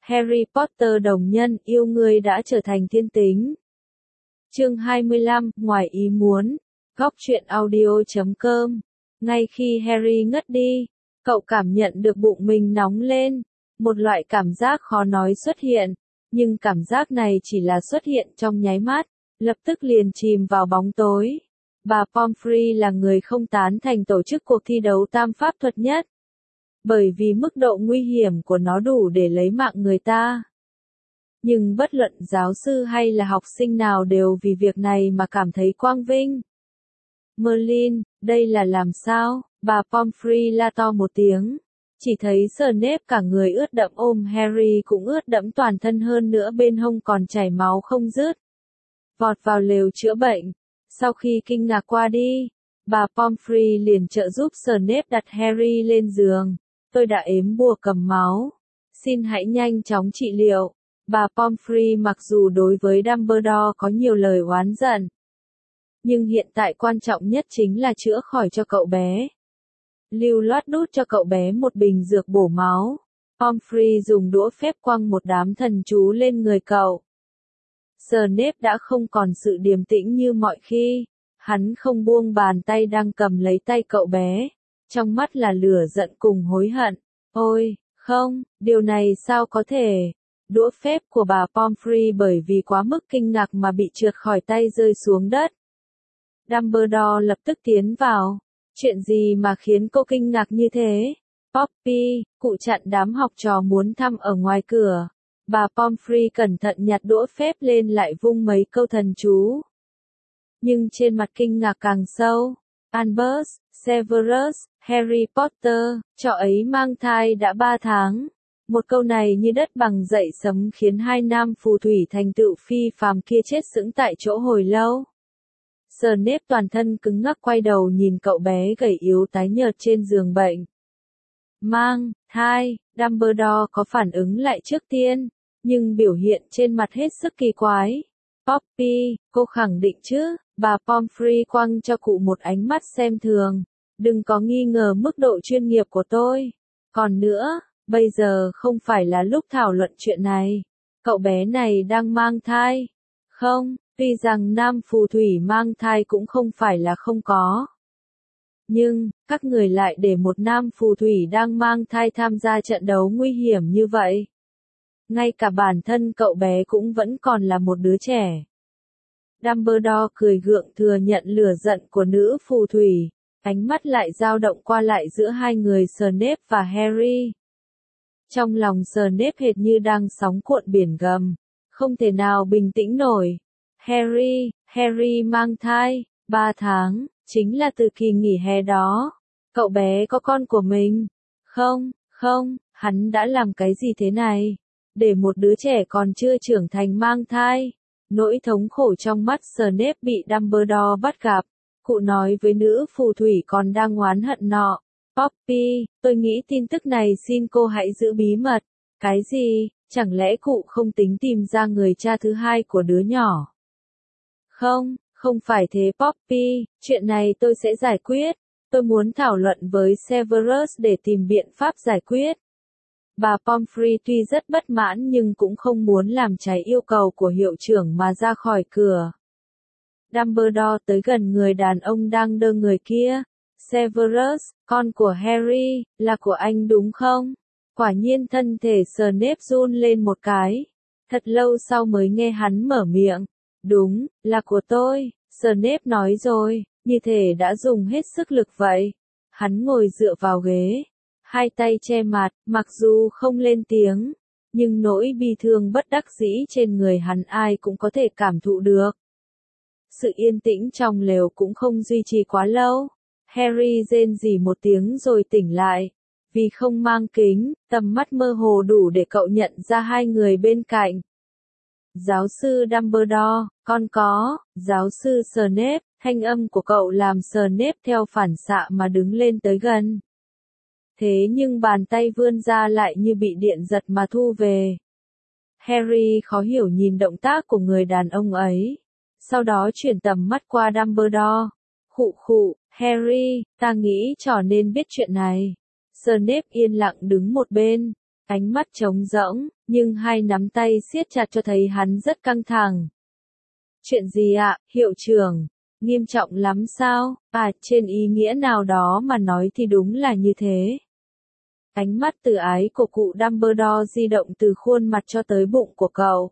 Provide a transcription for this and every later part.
Harry Potter đồng nhân yêu ngươi đã trở thành thiên tính. Chương 25, ngoài ý muốn. Góc truyện audio.com. Ngay khi Harry ngất đi, cậu cảm nhận được bụng mình nóng lên. Một loại cảm giác khó nói xuất hiện, nhưng cảm giác này chỉ là xuất hiện trong nháy mắt, lập tức liền chìm vào bóng tối. Bà Pomfrey là người không tán thành tổ chức cuộc thi đấu tam pháp thuật nhất, bởi vì mức độ nguy hiểm của nó đủ để lấy mạng người ta. Nhưng bất luận giáo sư hay là học sinh nào đều vì việc này mà cảm thấy quang vinh. Merlin, đây là làm sao? Bà Pomfrey la to một tiếng. Chỉ thấy Snape cả người ướt đẫm ôm Harry cũng ướt đẫm toàn thân, hơn nữa bên hông còn chảy máu không dứt. Vọt vào lều chữa bệnh. Sau khi kinh ngạc qua đi, bà Pomfrey liền trợ giúp Snape đặt Harry lên giường. Tôi đã ếm bùa cầm máu. Xin hãy nhanh chóng trị liệu. Bà Pomfrey mặc dù đối với Dumbledore có nhiều lời oán giận, nhưng hiện tại quan trọng nhất chính là chữa khỏi cho cậu bé. Lưu loát đút cho cậu bé một bình dược bổ máu. Pomfrey dùng đũa phép quăng một đám thần chú lên người cậu. Snape đã không còn sự điềm tĩnh như mọi khi. Hắn không buông bàn tay đang cầm lấy tay cậu bé. Trong mắt là lửa giận cùng hối hận. Ôi, không, điều này sao có thể? Đũa phép của bà Pomfrey bởi vì quá mức kinh ngạc mà bị trượt khỏi tay rơi xuống đất. Dumbledore lập tức tiến vào. Chuyện gì mà khiến cô kinh ngạc như thế? Poppy, cụ chặn đám học trò muốn thăm ở ngoài cửa. Bà Pomfrey cẩn thận nhặt đũa phép lên lại vung mấy câu thần chú. Nhưng trên mặt kinh ngạc càng sâu. Albus, Severus, Harry Potter, trò ấy mang thai đã 3 tháng. Một câu này như đất bằng dậy sấm khiến hai nam phù thủy thành tựu phi phàm kia chết sững tại chỗ hồi lâu. Snape toàn thân cứng ngắc quay đầu nhìn cậu bé gầy yếu tái nhợt trên giường bệnh. Mang thai, Dumbledore có phản ứng lại trước tiên, nhưng biểu hiện trên mặt hết sức kỳ quái. Poppy, cô khẳng định chứ? Bà Pomfrey quăng cho cụ một ánh mắt xem thường. Đừng có nghi ngờ mức độ chuyên nghiệp của tôi. Còn nữa, bây giờ không phải là lúc thảo luận chuyện này. Cậu bé này đang mang thai. Không, tuy rằng nam phù thủy mang thai cũng không phải là không có. Nhưng, các người lại để một nam phù thủy đang mang thai tham gia trận đấu nguy hiểm như vậy. Ngay cả bản thân cậu bé cũng vẫn còn là một đứa trẻ. Dumbledore cười gượng thừa nhận lửa giận của nữ phù thủy. Ánh mắt lại dao động qua lại giữa hai người Snape và Harry. Trong lòng Snape hệt như đang sóng cuộn biển gầm. Không thể nào bình tĩnh nổi. Harry mang thai, 3 tháng, chính là từ kỳ nghỉ hè đó. Cậu bé có con của mình. Không, hắn đã làm cái gì thế này? Để một đứa trẻ còn chưa trưởng thành mang thai. Nỗi thống khổ trong mắt Snape bị Dumbledore bắt gặp. Cụ nói với nữ phù thủy còn đang oán hận nọ. Poppy, tôi nghĩ tin tức này xin cô hãy giữ bí mật. Cái gì? Chẳng lẽ cụ không tính tìm ra người cha thứ hai của đứa nhỏ? Không phải thế Poppy, chuyện này tôi sẽ giải quyết. Tôi muốn thảo luận với Severus để tìm biện pháp giải quyết. Bà Pomfrey tuy rất bất mãn nhưng cũng không muốn làm trái yêu cầu của hiệu trưởng mà ra khỏi cửa. Dumbledore tới gần người đàn ông đang đơ người kia. Severus, con của Harry, là của anh đúng không? Quả nhiên thân thể Snape run lên một cái. Thật lâu sau mới nghe hắn mở miệng. Đúng, là của tôi, Snape nói rồi, như thể đã dùng hết sức lực vậy. Hắn ngồi dựa vào ghế, hai tay che mặt, mặc dù không lên tiếng, nhưng nỗi bi thương bất đắc dĩ trên người hắn ai cũng có thể cảm thụ được. Sự yên tĩnh trong lều cũng không duy trì quá lâu. Harry rên rỉ một tiếng rồi tỉnh lại. Vì không mang kính, tầm mắt mơ hồ đủ để cậu nhận ra hai người bên cạnh. Giáo sư Dumbledore, con có, giáo sư Snape, thanh âm của cậu làm Snape theo phản xạ mà đứng lên tới gần. Thế nhưng bàn tay vươn ra lại như bị điện giật mà thu về. Harry khó hiểu nhìn động tác của người đàn ông ấy. Sau đó chuyển tầm mắt qua Dumbledore. Khụ, Harry, ta nghĩ trò nên biết chuyện này. Snape yên lặng đứng một bên. Ánh mắt trống rỗng, nhưng hai nắm tay siết chặt cho thấy hắn rất căng thẳng. Chuyện gì ạ, hiệu trưởng? Nghiêm trọng lắm sao? À, trên ý nghĩa nào đó mà nói thì đúng là như thế. Ánh mắt từ ái của cụ Dumbledore di động từ khuôn mặt cho tới bụng của cậu.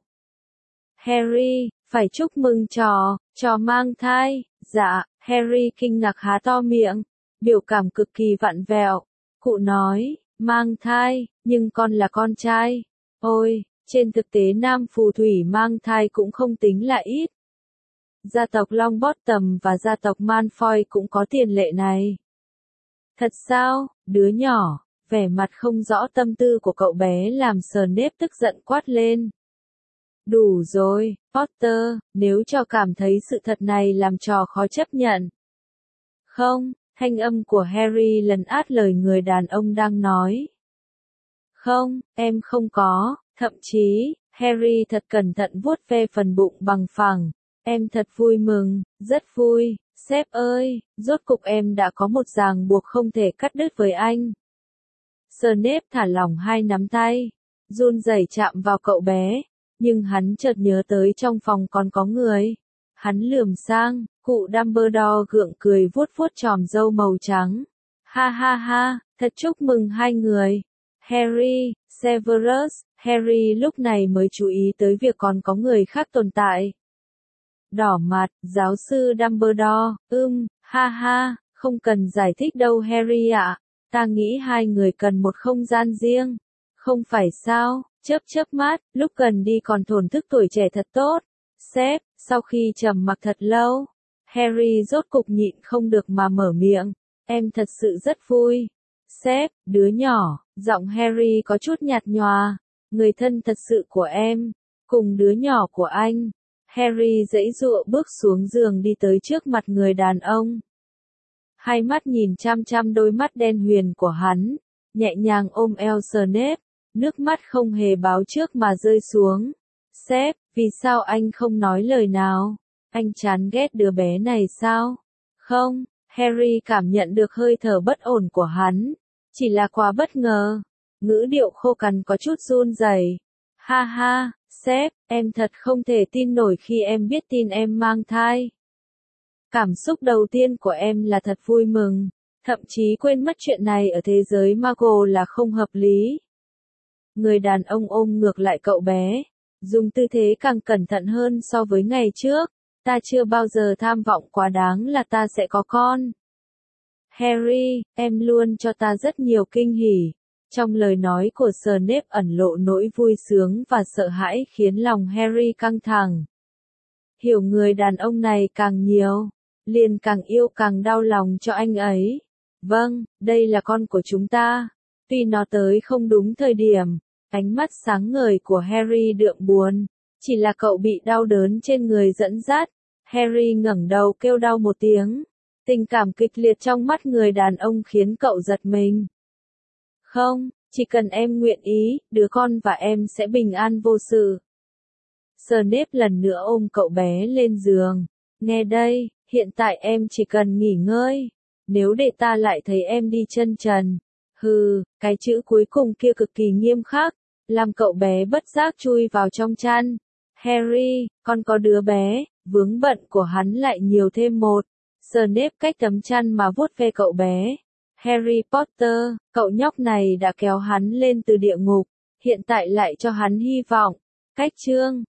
Harry, phải chúc mừng trò mang thai. Dạ, Harry kinh ngạc há to miệng, biểu cảm cực kỳ vặn vẹo. Cụ nói, mang thai, nhưng con là con trai. Ôi, trên thực tế nam phù thủy mang thai cũng không tính là ít. Gia tộc Longbottom và gia tộc Malfoy cũng có tiền lệ này. Thật sao, đứa nhỏ? Vẻ mặt không rõ tâm tư của cậu bé làm Snape tức giận quát lên. Đủ rồi, Potter, nếu cho cảm thấy sự thật này làm trò khó chấp nhận. Không, thanh âm của Harry lấn át lời người đàn ông đang nói. Không, em không có, thậm chí, Harry thật cẩn thận vuốt ve phần bụng bằng phẳng. Em thật vui mừng, rất vui, sếp ơi, rốt cục em đã có một ràng buộc không thể cắt đứt với anh. Snape thả lỏng hai nắm tay, run rẩy chạm vào cậu bé, nhưng hắn chợt nhớ tới trong phòng còn có người. Hắn lườm sang, cụ Dumbledore gượng cười vuốt vuốt chòm râu màu trắng. Ha ha ha, thật chúc mừng hai người. Harry, Severus, Harry lúc này mới chú ý tới việc còn có người khác tồn tại. Đỏ mặt, giáo sư Dumbledore, ha ha, không cần giải thích đâu Harry ạ. Ta nghĩ hai người cần một không gian riêng. Không phải sao, chớp mắt, lúc cần đi còn thổn thức tuổi trẻ thật tốt. Sếp, sau khi trầm mặc thật lâu, Harry rốt cục nhịn không được mà mở miệng. Em thật sự rất vui. Sếp, đứa nhỏ, giọng Harry có chút nhạt nhòa. Người thân thật sự của em, cùng đứa nhỏ của anh. Harry giãy giụa bước xuống giường đi tới trước mặt người đàn ông. Hai mắt nhìn chăm chăm đôi mắt đen huyền của hắn, nhẹ nhàng ôm eo Snape, nước mắt không hề báo trước mà rơi xuống. Sếp, vì sao anh không nói lời nào? Anh chán ghét đứa bé này sao? Không, Harry cảm nhận được hơi thở bất ổn của hắn, chỉ là quá bất ngờ. Ngữ điệu khô cằn có chút run rẩy. Ha ha, sếp, em thật không thể tin nổi khi em biết tin em mang thai. Cảm xúc đầu tiên của em là thật vui mừng, thậm chí quên mất chuyện này ở thế giới Muggle là không hợp lý. Người đàn ông ôm ngược lại cậu bé, dùng tư thế càng cẩn thận hơn so với ngày trước. Ta chưa bao giờ tham vọng quá đáng là ta sẽ có con. Harry, em luôn cho ta rất nhiều kinh hỉ. Trong lời nói của Snape ẩn lộ nỗi vui sướng và sợ hãi khiến lòng Harry căng thẳng. Hiểu người đàn ông này càng nhiều, liền càng yêu càng đau lòng cho anh ấy. Vâng, đây là con của chúng ta. Tuy nó tới không đúng thời điểm, ánh mắt sáng ngời của Harry đượm buồn. Chỉ là cậu bị đau đớn trên người dẫn dắt. Harry ngẩng đầu kêu đau một tiếng. Tình cảm kịch liệt trong mắt người đàn ông khiến cậu giật mình. Không, chỉ cần em nguyện ý, đứa con và em sẽ bình an vô sự. Snape lần nữa ôm cậu bé lên giường. Nghe đây, hiện tại em chỉ cần nghỉ ngơi. Nếu để ta lại thấy em đi chân trần. Hừ, cái chữ cuối cùng kia cực kỳ nghiêm khắc, làm cậu bé bất giác chui vào trong chăn. Harry, con có đứa bé, vướng bận của hắn lại nhiều thêm một. Snape cách tấm chăn mà vuốt ve cậu bé. Harry Potter, cậu nhóc này đã kéo hắn lên từ địa ngục, hiện tại lại cho hắn hy vọng. Cách chương